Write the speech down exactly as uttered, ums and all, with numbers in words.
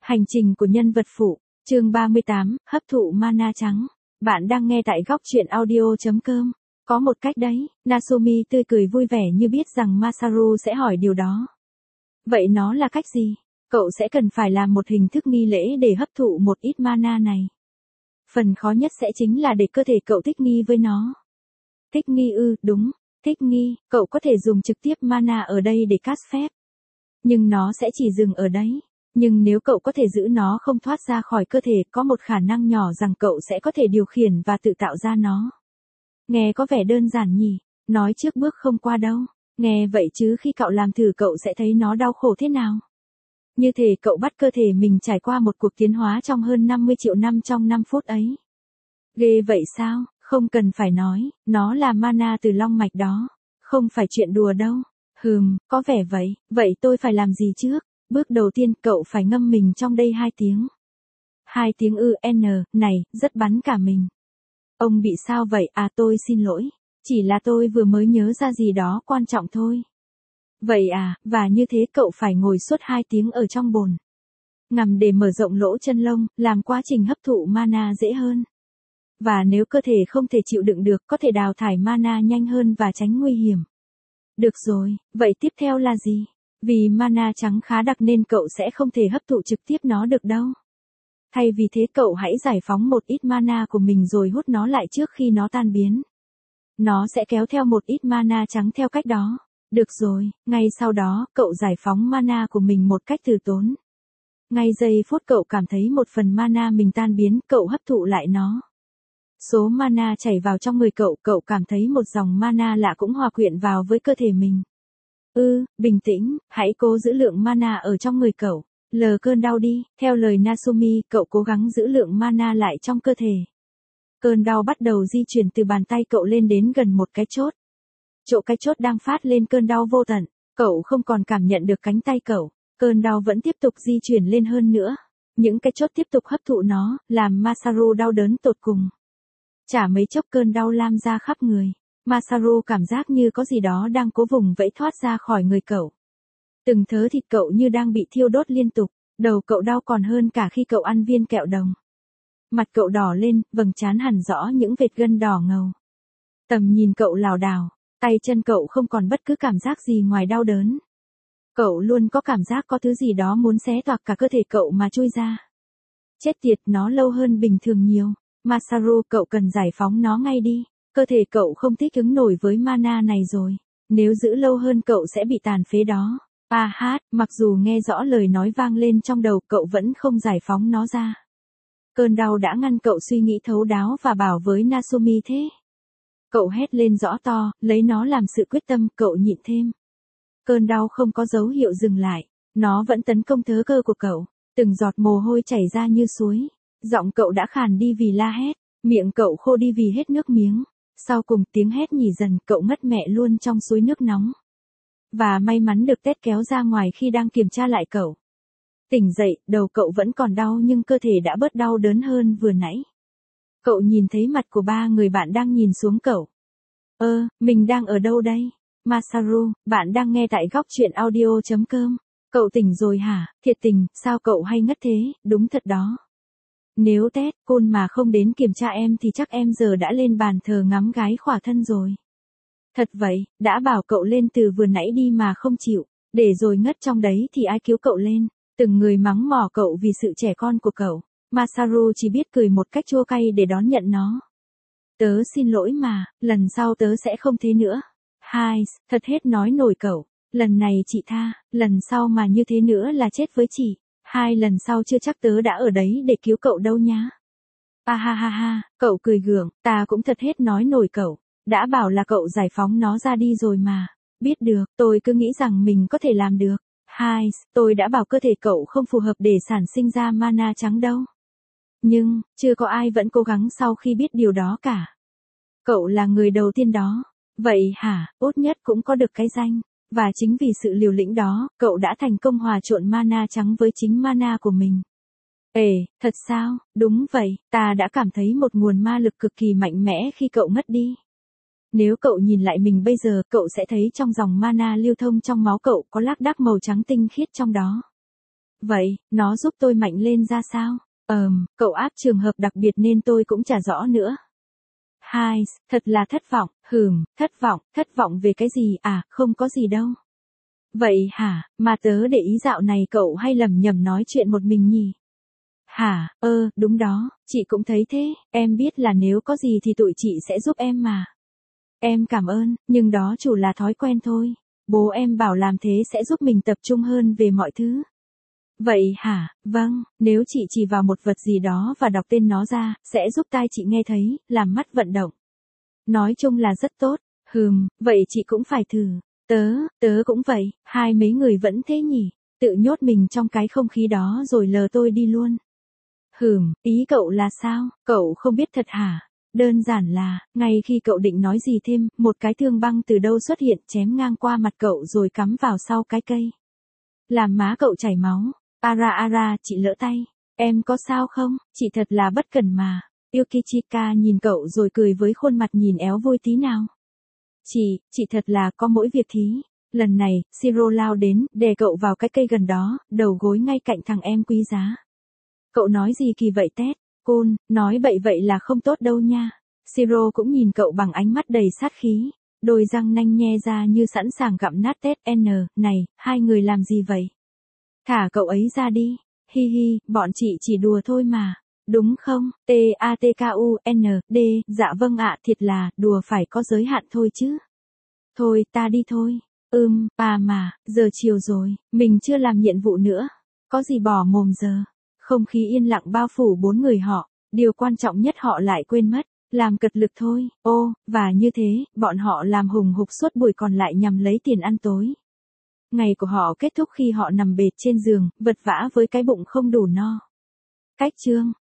Hành trình của nhân vật phụ, chương ba mươi tám, hấp thụ mana trắng. Bạn đang nghe tại góc truyện audio chấm com. Có một cách đấy, Nasumi tươi cười vui vẻ như biết rằng Masaru sẽ hỏi điều đó. Vậy nó là cách gì? Cậu sẽ cần phải làm một hình thức nghi lễ để hấp thụ một ít mana này. Phần khó nhất sẽ chính là để cơ thể cậu thích nghi với nó. Thích nghi ư, đúng, thích nghi, cậu có thể dùng trực tiếp mana ở đây để cast phép. Nhưng nó sẽ chỉ dừng ở đấy. Nhưng nếu cậu có thể giữ nó không thoát ra khỏi cơ thể, có một khả năng nhỏ rằng cậu sẽ có thể điều khiển và tự tạo ra nó. Nghe có vẻ đơn giản nhỉ, nói trước bước không qua đâu. Nghe vậy chứ khi cậu làm thử cậu sẽ thấy nó đau khổ thế nào. Như thể cậu bắt cơ thể mình trải qua một cuộc tiến hóa trong hơn năm mươi triệu năm trong năm phút ấy. Ghê vậy sao, không cần phải nói, nó là mana từ long mạch đó. Không phải chuyện đùa đâu. Hừm, có vẻ vậy, vậy tôi phải làm gì trước? Bước đầu tiên cậu phải ngâm mình trong đây hai tiếng. Hai tiếng ư n, này, rất bắn cả mình. Ông bị sao vậy? À tôi xin lỗi. Chỉ là tôi vừa mới nhớ ra gì đó quan trọng thôi. Vậy à, và như thế cậu phải ngồi suốt hai tiếng ở trong bồn. Ngầm để mở rộng lỗ chân lông, làm quá trình hấp thụ mana dễ hơn. Và nếu cơ thể không thể chịu đựng được, có thể đào thải mana nhanh hơn và tránh nguy hiểm. Được rồi, vậy tiếp theo là gì? Vì mana trắng khá đặc nên cậu sẽ không thể hấp thụ trực tiếp nó được đâu. Thay vì thế cậu hãy giải phóng một ít mana của mình rồi hút nó lại trước khi nó tan biến. Nó sẽ kéo theo một ít mana trắng theo cách đó. Được rồi, ngay sau đó cậu giải phóng mana của mình một cách từ tốn. Ngay giây phút cậu cảm thấy một phần mana mình tan biến, cậu hấp thụ lại nó. Số mana chảy vào trong người cậu, cậu cảm thấy một dòng mana lạ cũng hòa quyện vào với cơ thể mình. Ừ, bình tĩnh, hãy cố giữ lượng mana ở trong người cậu. Lờ cơn đau đi, theo lời Nasumi, cậu cố gắng giữ lượng mana lại trong cơ thể. Cơn đau bắt đầu di chuyển từ bàn tay cậu lên đến gần một cái chốt. Chỗ cái chốt đang phát lên cơn đau vô tận, cậu không còn cảm nhận được cánh tay cậu. Cơn đau vẫn tiếp tục di chuyển lên hơn nữa. Những cái chốt tiếp tục hấp thụ nó, làm Masaru đau đớn tột cùng. Chả mấy chốc cơn đau lan ra khắp người. Masaru cảm giác như có gì đó đang cố vùng vẫy thoát ra khỏi người cậu. Từng thớ thịt cậu như đang bị thiêu đốt liên tục, đầu cậu đau còn hơn cả khi cậu ăn viên kẹo đồng. Mặt cậu đỏ lên, vầng trán hằn rõ những vệt gân đỏ ngầu. Tầm nhìn cậu lảo đảo, tay chân cậu không còn bất cứ cảm giác gì ngoài đau đớn. Cậu luôn có cảm giác có thứ gì đó muốn xé toạc cả cơ thể cậu mà chui ra. Chết tiệt, nó lâu hơn bình thường nhiều. Masaru, cậu cần giải phóng nó ngay đi. Cơ thể cậu không thích ứng nổi với mana này rồi. Nếu giữ lâu hơn cậu sẽ bị tàn phế đó. A hát, mặc dù nghe rõ lời nói vang lên trong đầu, cậu vẫn không giải phóng nó ra. Cơn đau đã ngăn cậu suy nghĩ thấu đáo và bảo với Nasumi thế. Cậu hét lên rõ to, lấy nó làm sự quyết tâm, cậu nhịn thêm. Cơn đau không có dấu hiệu dừng lại. Nó vẫn tấn công thớ cơ của cậu. Từng giọt mồ hôi chảy ra như suối. Giọng cậu đã khàn đi vì la hét. Miệng cậu khô đi vì hết nước miếng. Sau cùng tiếng hét nhỉ dần, cậu ngất mẹ luôn trong suối nước nóng. Và may mắn được Ted kéo ra ngoài khi đang kiểm tra lại cậu. Tỉnh dậy, đầu cậu vẫn còn đau nhưng cơ thể đã bớt đau đớn hơn vừa nãy. Cậu nhìn thấy mặt của ba người bạn đang nhìn xuống cậu. Ơ, mình đang ở đâu đây? Masaru, bạn đang nghe tại góc truyện audio chấm com. Cậu tỉnh rồi hả? Thiệt tình, sao cậu hay ngất thế? Đúng thật đó. Nếu Ted, Côn mà không đến kiểm tra em thì chắc em giờ đã lên bàn thờ ngắm gái khỏa thân rồi. Thật vậy, đã bảo cậu lên từ vừa nãy đi mà không chịu, để rồi ngất trong đấy thì ai cứu cậu lên. Từng người mắng mỏ cậu vì sự trẻ con của cậu. Masaru chỉ biết cười một cách chua cay để đón nhận nó. Tớ xin lỗi mà, lần sau tớ sẽ không thế nữa. Hai, thật hết nói nổi cậu. Lần này chị tha, lần sau mà như thế nữa là chết với chị. Hai lần sau chưa chắc tớ đã ở đấy để cứu cậu đâu nhá. À ha ha ha, cậu cười gượng, ta cũng thật hết nói nổi cậu. Đã bảo là cậu giải phóng nó ra đi rồi mà. Biết được, tôi cứ nghĩ rằng mình có thể làm được. Hai, tôi đã bảo cơ thể cậu không phù hợp để sản sinh ra mana trắng đâu. Nhưng, chưa có ai vẫn cố gắng sau khi biết điều đó cả. Cậu là người đầu tiên đó. Vậy hả, tốt nhất cũng có được cái danh. Và chính vì sự liều lĩnh đó, cậu đã thành công hòa trộn mana trắng với chính mana của mình. Ê, thật sao? Đúng vậy, ta đã cảm thấy một nguồn ma lực cực kỳ mạnh mẽ khi cậu ngất đi. Nếu cậu nhìn lại mình bây giờ, cậu sẽ thấy trong dòng mana lưu thông trong máu cậu có lác đác màu trắng tinh khiết trong đó. Vậy, nó giúp tôi mạnh lên ra sao? Ờm, cậu áp trường hợp đặc biệt nên tôi cũng chả rõ nữa. Hai, thật là thất vọng, hừm, thất vọng, thất vọng về cái gì à, không có gì đâu. Vậy hả, mà tớ để ý dạo này cậu hay lầm nhầm nói chuyện một mình nhỉ? Hả, ơ, đúng đó, chị cũng thấy thế, em biết là nếu có gì thì tụi chị sẽ giúp em mà. Em cảm ơn, nhưng đó chủ là thói quen thôi. Bố em bảo làm thế sẽ giúp mình tập trung hơn về mọi thứ. Vậy hả, vâng, nếu chị chỉ vào một vật gì đó và đọc tên nó ra, sẽ giúp tai chị nghe thấy, làm mắt vận động. Nói chung là rất tốt, hừm, vậy chị cũng phải thử. Tớ, tớ cũng vậy, hai mấy người vẫn thế nhỉ, tự nhốt mình trong cái không khí đó rồi lờ tôi đi luôn. Hừm, ý cậu là sao, cậu không biết thật hả? Đơn giản là, ngay khi cậu định nói gì thêm, một cái thương băng từ đâu xuất hiện chém ngang qua mặt cậu rồi cắm vào sau cái cây. Làm má cậu chảy máu. Ara ara, chị lỡ tay. Em có sao không? Chị thật là bất cẩn mà. Yukichika nhìn cậu rồi cười với khuôn mặt nhìn éo vui tí nào. Chị, chị thật là có mỗi việc thí. Lần này, Shiro lao đến, đè cậu vào cái cây gần đó, đầu gối ngay cạnh thằng em quý giá. Cậu nói gì kỳ vậy Tết? Côn, nói bậy vậy là không tốt đâu nha. Shiro cũng nhìn cậu bằng ánh mắt đầy sát khí. Đôi răng nanh nhe ra như sẵn sàng gặm nát Tết N, này, hai người làm gì vậy? Thả cậu ấy ra đi. Hi hi, bọn chị chỉ đùa thôi mà. Đúng không? T A T K U N D, dạ vâng ạ, thiệt là, đùa phải có giới hạn thôi chứ. Thôi, ta đi thôi. Ừm, à mà, giờ chiều rồi, mình chưa làm nhiệm vụ nữa. Có gì bỏ mồm giờ. Không khí yên lặng bao phủ bốn người họ, điều quan trọng nhất họ lại quên mất, làm cật lực thôi. Ô, và như thế, bọn họ làm hùng hục suốt buổi còn lại nhằm lấy tiền ăn tối. Ngày của họ kết thúc khi họ nằm bệt trên giường, vật vã với cái bụng không đủ no. Cách chương